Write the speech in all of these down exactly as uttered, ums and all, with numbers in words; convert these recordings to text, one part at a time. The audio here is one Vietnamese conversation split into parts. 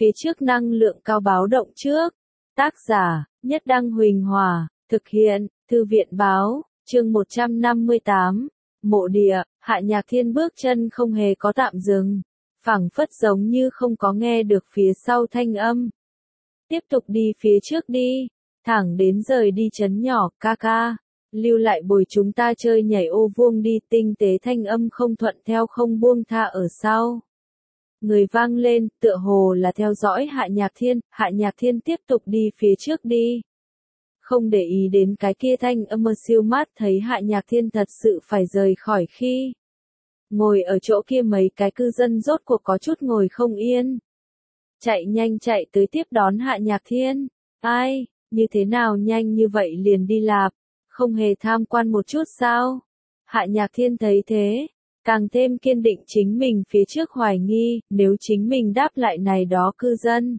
Phía trước năng lượng cao báo động trước. Tác giả, Nhất Đăng Huỳnh Hòa, thực hiện, Thư viện Báo, chương một trăm năm mươi tám. Mộ địa, Hạ Nhạc Thiên bước chân không hề có tạm dừng, phảng phất giống như không có nghe được phía sau thanh âm. Tiếp tục đi phía trước đi, thẳng đến rời đi trấn nhỏ, ca ca. Lưu lại bồi chúng ta chơi nhảy ô vuông đi, tinh tế thanh âm không thuận theo không buông tha ở sau. Người vang lên, tựa hồ là theo dõi Hạ Nhạc Thiên, Hạ Nhạc Thiên tiếp tục đi phía trước đi. Không để ý đến cái kia thanh âm mơ siêu mát, thấy Hạ Nhạc Thiên thật sự phải rời khỏi khi. Ngồi ở chỗ kia mấy cái cư dân rốt cuộc có chút ngồi không yên. Chạy nhanh chạy tới tiếp đón Hạ Nhạc Thiên. Ai, như thế nào nhanh như vậy liền đi lạp, không hề tham quan một chút sao? Hạ Nhạc Thiên thấy thế, càng thêm kiên định chính mình phía trước hoài nghi, nếu chính mình đáp lại này đó cư dân.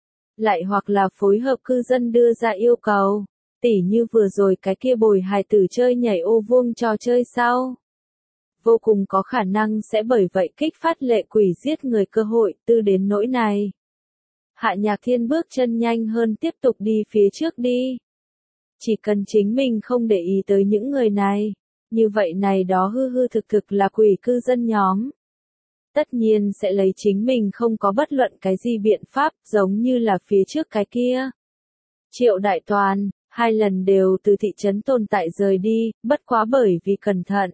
Lại hoặc là phối hợp cư dân đưa ra yêu cầu, tỉ như vừa rồi cái kia bồi hài tử chơi nhảy ô vuông trò chơi sao? Vô cùng có khả năng sẽ bởi vậy kích phát lệ quỷ giết người cơ hội, tư đến nỗi này. Hạ Nhạc Thiên bước chân nhanh hơn tiếp tục đi phía trước đi. Chỉ cần chính mình không để ý tới những người này, như vậy này đó hư hư thực thực là quỷ cư dân nhóm. Tất nhiên sẽ lấy chính mình không có bất luận cái gì biện pháp, giống như là phía trước cái kia. Triệu Đại Toàn, hai lần đều từ thị trấn tồn tại rời đi, bất quá bởi vì cẩn thận.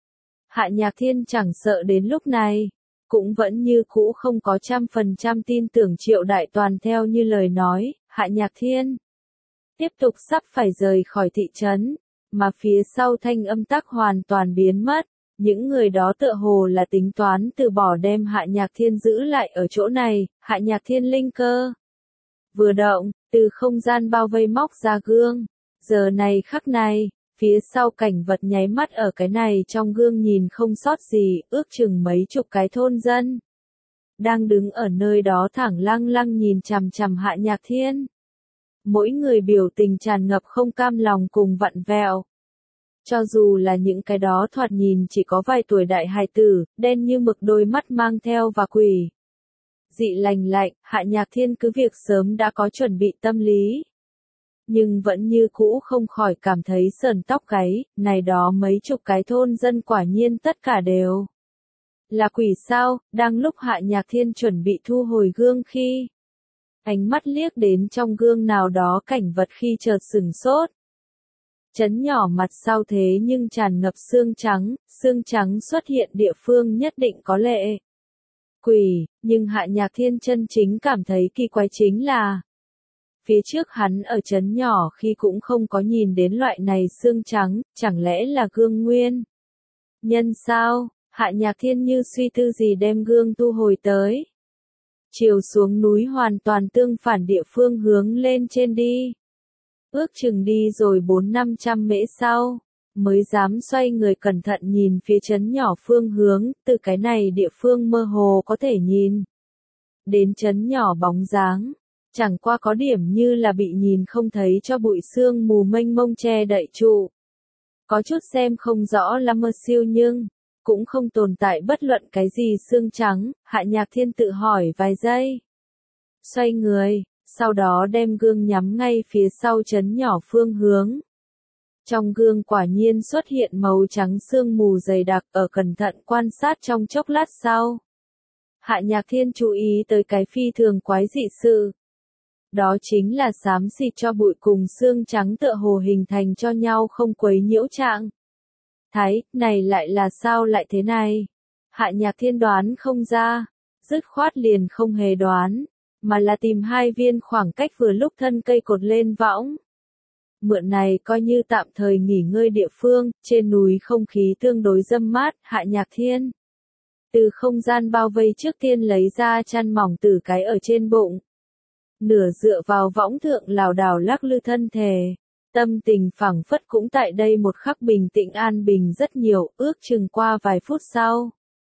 Hạ Nhạc Thiên chẳng sợ đến lúc này, cũng vẫn như cũ không có trăm phần trăm tin tưởng Triệu Đại Toàn theo như lời nói, Hạ Nhạc Thiên. Tiếp tục sắp phải rời khỏi thị trấn, mà phía sau thanh âm tắc hoàn toàn biến mất, những người đó tựa hồ là tính toán từ bỏ đem Hạ Nhạc Thiên giữ lại ở chỗ này, Hạ Nhạc Thiên linh cơ. Vừa động, từ không gian bao vây móc ra gương, giờ này khắc này, phía sau cảnh vật nháy mắt ở cái này trong gương nhìn không sót gì, ước chừng mấy chục cái thôn dân. Đang đứng ở nơi đó thẳng lăng lăng nhìn chằm chằm Hạ Nhạc Thiên. Mỗi người biểu tình tràn ngập không cam lòng cùng vặn vẹo. Cho dù là những cái đó thoạt nhìn chỉ có vài tuổi đại hài tử, đen như mực đôi mắt mang theo và quỷ. Dị lành lạnh, Hạ Nhạc Thiên cứ việc sớm đã có chuẩn bị tâm lý. Nhưng vẫn như cũ không khỏi cảm thấy sờn tóc gáy, này đó mấy chục cái thôn dân quả nhiên tất cả đều là quỷ sao, đang lúc Hạ Nhạc Thiên chuẩn bị thu hồi gương khi. Ánh mắt liếc đến trong gương nào đó cảnh vật khi chợt sửng sốt. Chấn nhỏ mặt sau thế nhưng tràn ngập xương trắng, xương trắng xuất hiện địa phương nhất định có lệ. Quỷ, nhưng Hạ Nhạc Thiên chân chính cảm thấy kỳ quái chính là phía trước hắn ở chấn nhỏ khi cũng không có nhìn đến loại này xương trắng, chẳng lẽ là gương nguyên? Nhân sao? Hạ Nhạc Thiên như suy tư gì đem gương tu hồi tới. Chiều xuống núi hoàn toàn tương phản địa phương hướng lên trên đi. Ước chừng đi rồi bốn năm trăm mễ sau, mới dám xoay người cẩn thận nhìn phía chấn nhỏ phương hướng, từ cái này địa phương mơ hồ có thể nhìn. Đến chấn nhỏ bóng dáng, chẳng qua có điểm như là bị nhìn không thấy cho bụi sương mù mênh mông che đậy trụ. Có chút xem không rõ lắm mơ siêu nhưng, cũng không tồn tại bất luận cái gì xương trắng, Hạ Nhạc Thiên tự hỏi vài giây. Xoay người, sau đó đem gương nhắm ngay phía sau chấn nhỏ phương hướng. Trong gương quả nhiên xuất hiện màu trắng sương mù dày đặc, ở cẩn thận quan sát trong chốc lát sau. Hạ Nhạc Thiên chú ý tới cái phi thường quái dị sự. Đó chính là xám xịt cho bụi cùng xương trắng tựa hồ hình thành cho nhau không quấy nhiễu trạng. Thái, này lại là sao lại thế này? Hạ Nhạc Thiên đoán không ra, dứt khoát liền không hề đoán, mà là tìm hai viên khoảng cách vừa lúc thân cây cột lên võng. Mượn này coi như tạm thời nghỉ ngơi địa phương, trên núi không khí tương đối râm mát, Hạ Nhạc Thiên. Từ không gian bao vây trước tiên lấy ra chăn mỏng tử cái ở trên bụng. Nửa dựa vào võng thượng lảo đảo lắc lư thân thể. Tâm tình phảng phất cũng tại đây một khắc bình tĩnh an bình rất nhiều, ước chừng qua vài phút sau.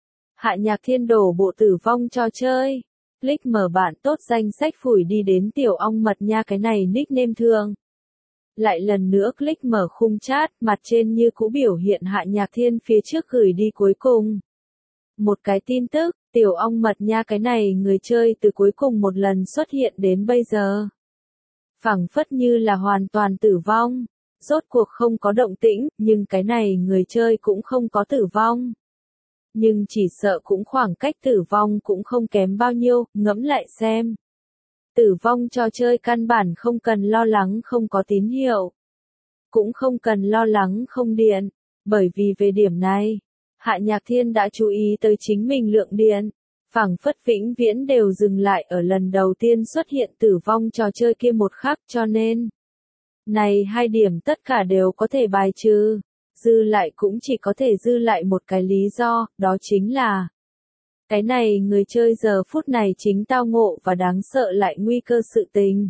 Hạ Nhạc Thiên đổ bộ tử vong cho chơi. Click mở bạn tốt danh sách phủi đi đến tiểu ong mật nha cái này nickname thường. Lại lần nữa click mở khung chat, mặt trên như cũ biểu hiện Hạ Nhạc Thiên phía trước gửi đi cuối cùng. Một cái tin tức, Tiểu ong mật nha, cái này người chơi từ cuối cùng một lần xuất hiện đến bây giờ. Phảng phất như là hoàn toàn tử vong. Rốt cuộc không có động tĩnh, nhưng cái này người chơi cũng không có tử vong. Nhưng chỉ sợ cũng khoảng cách tử vong cũng không kém bao nhiêu, ngẫm lại xem. Tử vong trò chơi căn bản không cần lo lắng không có tín hiệu. Cũng không cần lo lắng không điện, bởi vì về điểm này, Hạ Nhạc Thiên đã chú ý tới chính mình lượng điện, phảng phất vĩnh viễn đều dừng lại ở lần đầu tiên xuất hiện tử vong trò chơi kia một khắc, cho nên này hai điểm tất cả đều có thể bài trừ, dư lại cũng chỉ có thể dư lại một cái lý do, đó chính là cái này người chơi giờ phút này chính tao ngộ và đáng sợ lại nguy cơ sự tình.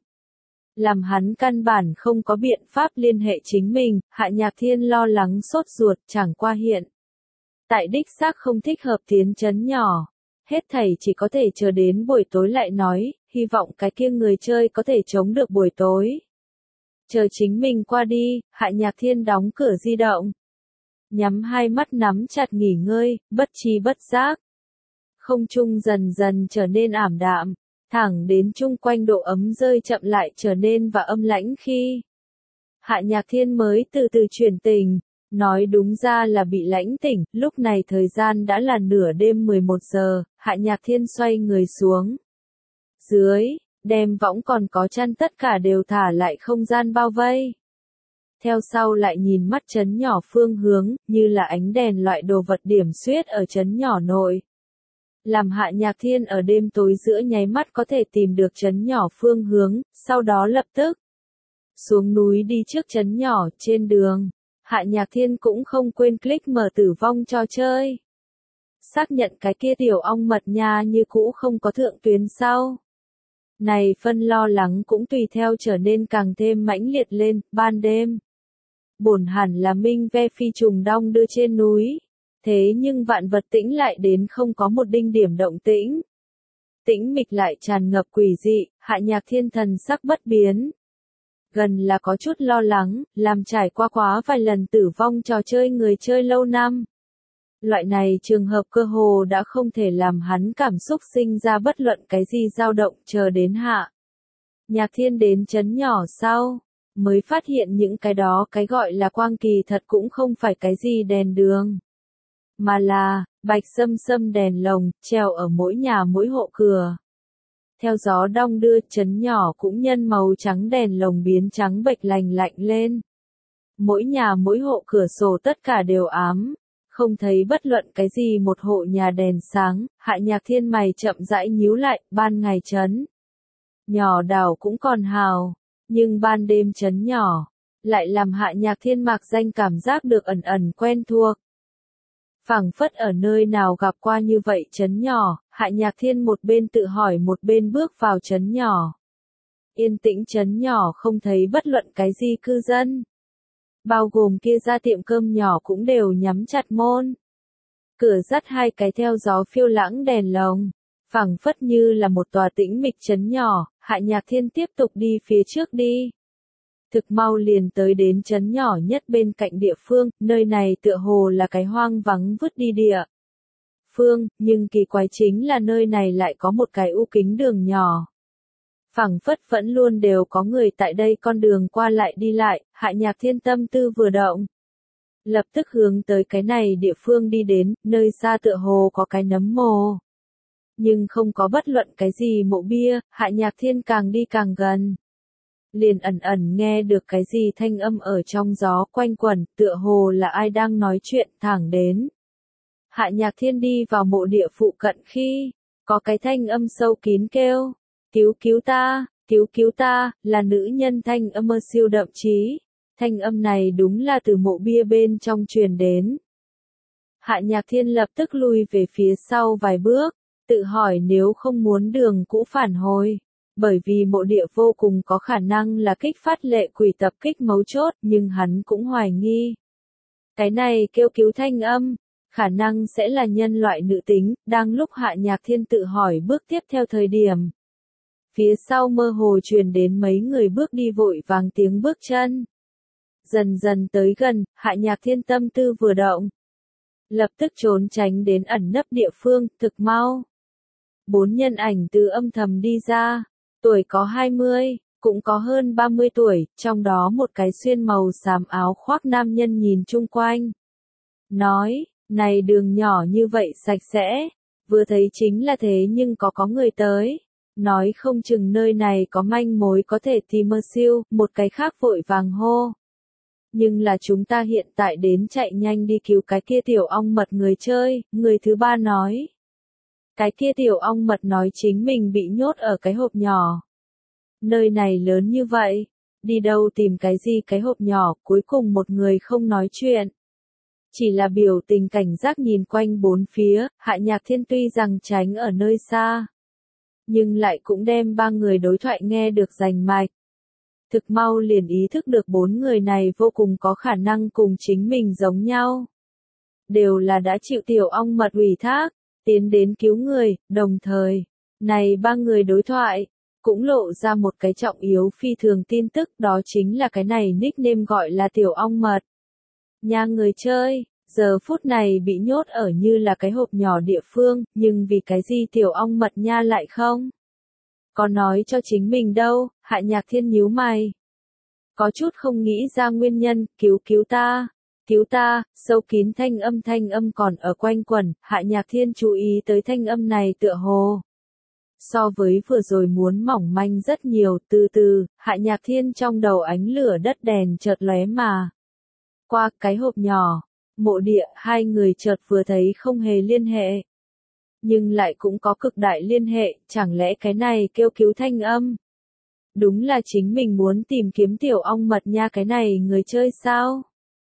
Làm hắn căn bản không có biện pháp liên hệ chính mình, Hạ Nhạc Thiên lo lắng sốt ruột, chẳng qua hiện. Tại đích xác không thích hợp tiến trấn nhỏ. Hết thảy chỉ có thể chờ đến buổi tối lại nói, hy vọng cái kia người chơi có thể chống được buổi tối. Chờ chính mình qua đi, Hạ Nhạc Thiên đóng cửa di động. Nhắm hai mắt nắm chặt nghỉ ngơi, bất tri bất giác. Không trung dần dần trở nên ảm đạm, thẳng đến chung quanh độ ấm rơi chậm lại trở nên và âm lãnh khi Hạ Nhạc Thiên mới từ từ chuyển tình, nói đúng ra là bị lãnh tỉnh, lúc này thời gian đã là nửa đêm mười một giờ, Hạ Nhạc Thiên xoay người xuống. Dưới, đem võng còn có chăn tất cả đều thả lại không gian bao vây. Theo sau lại nhìn mắt trấn nhỏ phương hướng, như là ánh đèn loại đồ vật điểm xuyết ở trấn nhỏ nội. Làm Hạ Nhạc Thiên ở đêm tối giữa nháy mắt có thể tìm được trấn nhỏ phương hướng, sau đó lập tức xuống núi đi trước trấn nhỏ, trên đường. Hạ Nhạc Thiên cũng không quên click mở tử vong trò chơi. Xác nhận cái kia tiểu ong mật nha như cũ không có thượng tuyến sau. Này phân lo lắng cũng tùy theo trở nên càng thêm mãnh liệt lên, ban đêm. Bổn hẳn là minh ve phi trùng đong đưa trên núi. Thế nhưng vạn vật tĩnh lại đến không có một đinh điểm động tĩnh. Tĩnh mịch lại tràn ngập quỷ dị, Hạ Nhạc Thiên thần sắc bất biến. Gần là có chút lo lắng, làm trải qua quá vài lần tử vong trò chơi người chơi lâu năm. Loại này trường hợp cơ hồ đã không thể làm hắn cảm xúc sinh ra bất luận cái gì dao động, chờ đến Hạ Nhạc Thiên đến trấn nhỏ sau, mới phát hiện những cái đó cái gọi là quang kỳ thật cũng không phải cái gì đèn đường. Mà là, bạch sâm sâm đèn lồng, treo ở mỗi nhà mỗi hộ cửa. Theo gió đong đưa, trấn nhỏ cũng nhân màu trắng đèn lồng biến trắng bệch lành lạnh lên. Mỗi nhà mỗi hộ cửa sổ tất cả đều ám, không thấy bất luận cái gì một hộ nhà đèn sáng, Hạ Nhạc Thiên mày chậm rãi nhíu lại, ban ngày trấn nhỏ đảo cũng còn hào, nhưng ban đêm trấn nhỏ, lại làm Hạ Nhạc Thiên mạc danh cảm giác được ẩn ẩn quen thuộc. Phảng phất ở nơi nào gặp qua như vậy trấn nhỏ, Hạ Nhạc Thiên một bên tự hỏi một bên bước vào trấn nhỏ. Yên tĩnh trấn nhỏ không thấy bất luận cái gì cư dân. Bao gồm kia ra tiệm cơm nhỏ cũng đều nhắm chặt môn. Cửa dắt hai cái theo gió phiêu lãng đèn lồng. Phảng phất như là một tòa tĩnh mịch trấn nhỏ, Hạ Nhạc Thiên tiếp tục đi phía trước đi. Thực mau liền tới đến trấn nhỏ nhất bên cạnh địa phương, nơi này tựa hồ là cái hoang vắng vứt đi địa phương, nhưng kỳ quái chính là nơi này lại có một cái u kính đường nhỏ. Phảng phất vẫn luôn đều có người tại đây con đường qua lại đi lại, Hạ Nhạc Thiên tâm tư vừa động. Lập tức hướng tới cái này địa phương đi đến, nơi xa tựa hồ có cái nấm mồ. Nhưng không có bất luận cái gì mộ bia, Hạ Nhạc Thiên càng đi càng gần. Liền ẩn ẩn nghe được cái gì thanh âm ở trong gió quanh quẩn, tựa hồ là ai đang nói chuyện thẳng đến. Hạ Nhạc Thiên đi vào mộ địa phụ cận khi, có cái thanh âm sâu kín kêu, cứu cứu ta, cứu cứu ta, là nữ nhân thanh âm siêu đậm chí. Thanh âm này đúng là từ mộ bia bên trong truyền đến. Hạ Nhạc Thiên lập tức lui về phía sau vài bước, tự hỏi nếu không muốn đường cũ phản hồi. Bởi vì mộ địa vô cùng có khả năng là kích phát lệ quỷ tập kích mấu chốt, nhưng hắn cũng hoài nghi. Cái này kêu cứu thanh âm, khả năng sẽ là nhân loại nữ tính, đang lúc Hạ Nhạc Thiên tự hỏi bước tiếp theo thời điểm. Phía sau mơ hồ truyền đến mấy người bước đi vội vàng tiếng bước chân. Dần dần tới gần, Hạ Nhạc Thiên tâm tư vừa động. Lập tức trốn tránh đến ẩn nấp địa phương, thực mau. Bốn nhân ảnh từ âm thầm đi ra, tuổi có hai mươi, cũng có hơn ba mươi tuổi, trong đó một cái xuyên màu xám áo khoác nam nhân nhìn chung quanh. Nói, này đường nhỏ như vậy sạch sẽ, vừa thấy chính là thế nhưng có có người tới. Nói không chừng nơi này có manh mối có thể tìm mơ siêu, một cái khác vội vàng hô. Nhưng là chúng ta hiện tại đến chạy nhanh đi cứu cái kia tiểu ong mật người chơi, người thứ ba nói. Cái kia tiểu ong mật nói chính mình bị nhốt ở cái hộp nhỏ. Nơi này lớn như vậy, đi đâu tìm cái gì cái hộp nhỏ, cuối cùng một người không nói chuyện. Chỉ là biểu tình cảnh giác nhìn quanh bốn phía, Hạ Nhạc Thiên tuy rằng tránh ở nơi xa. Nhưng lại cũng đem ba người đối thoại nghe được rành mạch. Thực mau liền ý thức được bốn người này vô cùng có khả năng cùng chính mình giống nhau. Đều là đã chịu tiểu ong mật ủy thác, tiến đến cứu người, đồng thời, này ba người đối thoại, cũng lộ ra một cái trọng yếu phi thường tin tức, đó chính là cái này nickname gọi là tiểu ong mật. Nhà người chơi, giờ phút này bị nhốt ở như là cái hộp nhỏ địa phương, nhưng vì cái gì tiểu ong mật nha lại không? Có nói cho chính mình đâu, Hạ Nhạc Thiên nhíu mày. Có chút không nghĩ ra nguyên nhân, cứu cứu ta, cứu ta, sâu kín thanh âm thanh âm còn ở quanh quẩn, Hạ Nhạc Thiên chú ý tới thanh âm này tựa hồ. So với vừa rồi muốn mỏng manh rất nhiều, từ từ, Hạ Nhạc Thiên trong đầu ánh lửa đất đèn chợt lóe mà. Qua cái hộp nhỏ, mộ địa, hai người chợt vừa thấy không hề liên hệ. Nhưng lại cũng có cực đại liên hệ, chẳng lẽ cái này kêu cứu thanh âm? Đúng là chính mình muốn tìm kiếm tiểu ong mật nha cái này người chơi sao?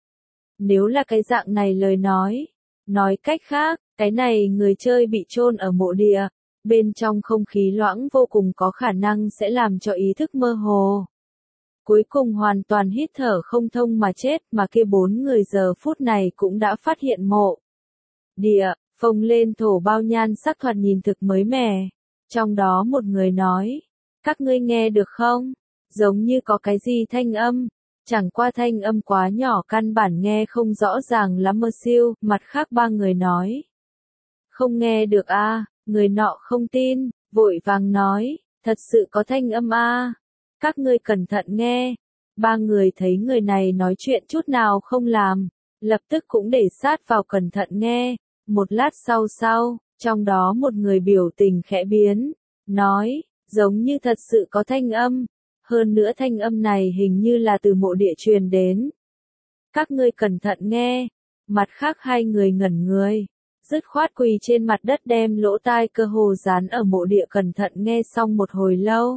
Nếu là cái dạng này lời nói, nói cách khác, cái này người chơi bị chôn ở mộ địa, bên trong không khí loãng vô cùng có khả năng sẽ làm cho ý thức mơ hồ. Cuối cùng hoàn toàn hít thở không thông mà chết, mà kia bốn người giờ phút này cũng đã phát hiện mộ địa, phồng lên thổ bao nhan sắc thoạt nhìn thực mới mẻ. Trong đó một người nói, các ngươi nghe được không? Giống như có cái gì thanh âm, chẳng qua thanh âm quá nhỏ căn bản nghe không rõ ràng lắm mơ siêu, mặt khác ba người nói. Không nghe được a, à, người nọ không tin, vội vàng nói, thật sự có thanh âm a. À. Các ngươi cẩn thận nghe. Ba người thấy người này nói chuyện chút nào không làm, lập tức cũng để sát vào cẩn thận nghe. Một lát sau sau, trong đó một người biểu tình khẽ biến, nói, giống như thật sự có thanh âm, hơn nữa thanh âm này hình như là từ mộ địa truyền đến. Các ngươi cẩn thận nghe. Mặt khác hai người ngẩn người, dứt khoát quỳ trên mặt đất đem lỗ tai cơ hồ dán ở mộ địa cẩn thận nghe xong một hồi lâu.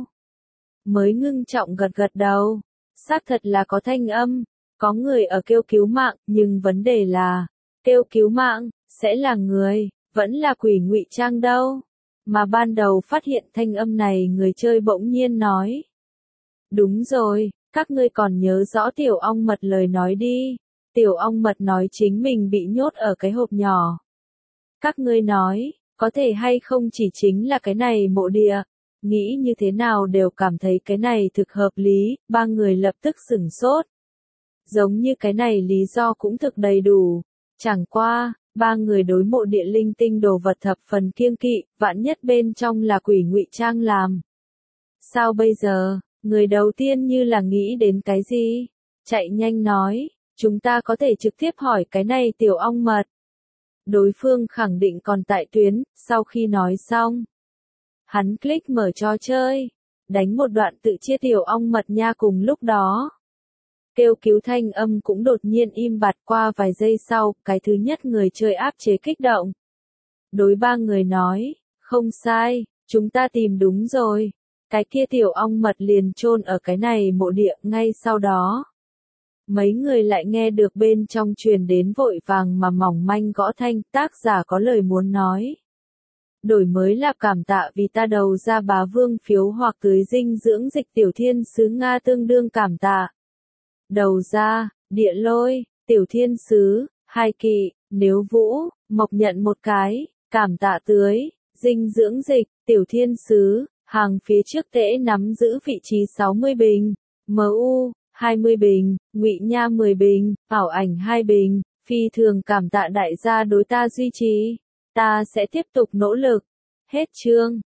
Mới ngưng trọng gật gật đầu, xác thật là có thanh âm, có người ở kêu cứu mạng, nhưng vấn đề là, kêu cứu mạng, sẽ là người, vẫn là quỷ ngụy trang đâu. Mà ban đầu phát hiện thanh âm này người chơi bỗng nhiên nói. Đúng rồi, các ngươi còn nhớ rõ tiểu ong mật lời nói đi, tiểu ong mật nói chính mình bị nhốt ở cái hộp nhỏ. Các ngươi nói, có thể hay không chỉ chính là cái này mộ địa. Nghĩ như thế nào đều cảm thấy cái này thực hợp lý, ba người lập tức sửng sốt. Giống như cái này lý do cũng thực đầy đủ. Chẳng qua, ba người đối mộ địa linh tinh đồ vật thập phần kiêng kỵ, vạn nhất bên trong là quỷ ngụy trang làm. Sao bây giờ, người đầu tiên như là nghĩ đến cái gì? Chạy nhanh nói, chúng ta có thể trực tiếp hỏi cái này tiểu ong mật. Đối phương khẳng định còn tại tuyến, sau khi nói xong. Hắn click mở trò chơi, đánh một đoạn tự chia tiểu ong mật nha cùng lúc đó. Kêu cứu thanh âm cũng đột nhiên im bặt qua vài giây sau, cái thứ nhất người chơi áp chế kích động. Đối ba người nói, không sai, chúng ta tìm đúng rồi. Cái kia tiểu ong mật liền chôn ở cái này mộ địa ngay sau đó. Mấy người lại nghe được bên trong truyền đến vội vàng mà mỏng manh gõ thanh, tác giả có lời muốn nói. Đổi mới là cảm tạ vì ta đầu ra bá vương phiếu hoặc tưới dinh dưỡng dịch tiểu thiên sứ Nga tương đương cảm tạ. Đầu ra, địa lôi, tiểu thiên sứ, hai kỵ, nếu vũ, mộc nhận một cái, cảm tạ tưới, dinh dưỡng dịch, tiểu thiên sứ, hàng phía trước tễ nắm giữ vị trí sáu mươi bình, em u, hai mươi bình, Ngụy Nha mười bình, ảo ảnh hai bình, phi thường cảm tạ đại gia đối ta duy trì. Ta sẽ tiếp tục nỗ lực. Hết chương.